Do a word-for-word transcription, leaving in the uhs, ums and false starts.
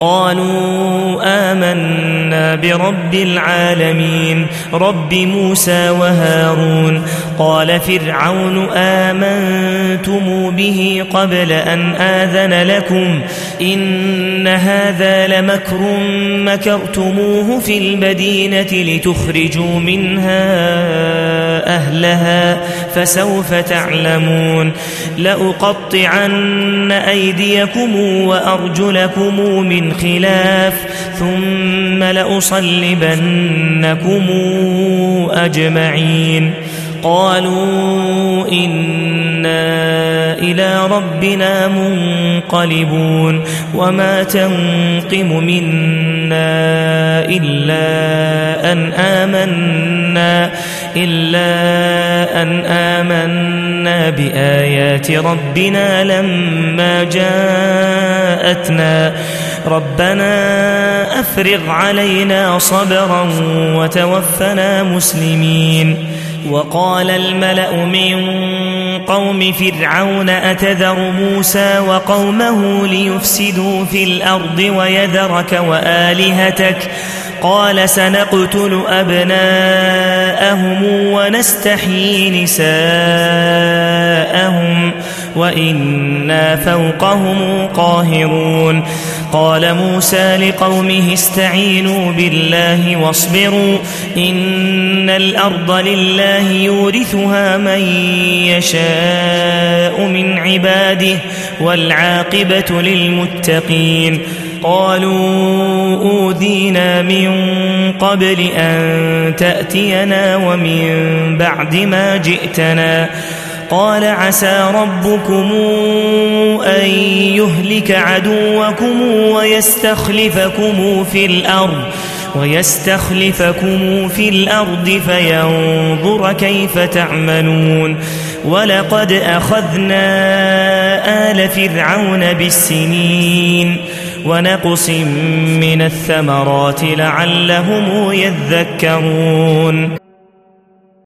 قالوا آمنا برب العالمين رب موسى وهارون. قال فرعون آمنتم به قبل أن آذن لكم إن هذا لمكر مكرتموه في المدينة لتخرجوا منها أهلها فسوف تعلمون. لأقطعن أيديكم وأرجلكم من خلاف ثم لأصلبنكم أجمعين. قالوا إنا إلى ربنا منقلبون وما تنقم منا إلا أن آمنا إلا أن آمنا بآيات ربنا لما جاءتنا ربنا أفرغ علينا صبرا وتوفنا مسلمين. وقال الملأ من قوم فرعون أتذر موسى وقومه ليفسدوا في الأرض ويذرك وآلهتك قال سنقتل أبناءهم ونستحيي نساءهم وإنا فوقهم قاهرون. قال موسى لقومه استعينوا بالله واصبروا إن الأرض لله يورثها من يشاء من عباده والعاقبة للمتقين. قالوا أوذينا من قبل أن تأتينا ومن بعد ما جئتنا قال عسى ربكم أن يهلك عدوكم ويستخلفكم في الأرض ويستخلفكم في الأرض فينظر كيف تعملون. ولقد أخذنا آل فرعون بالسنين ونقص من الثمرات لعلهم يذكرون.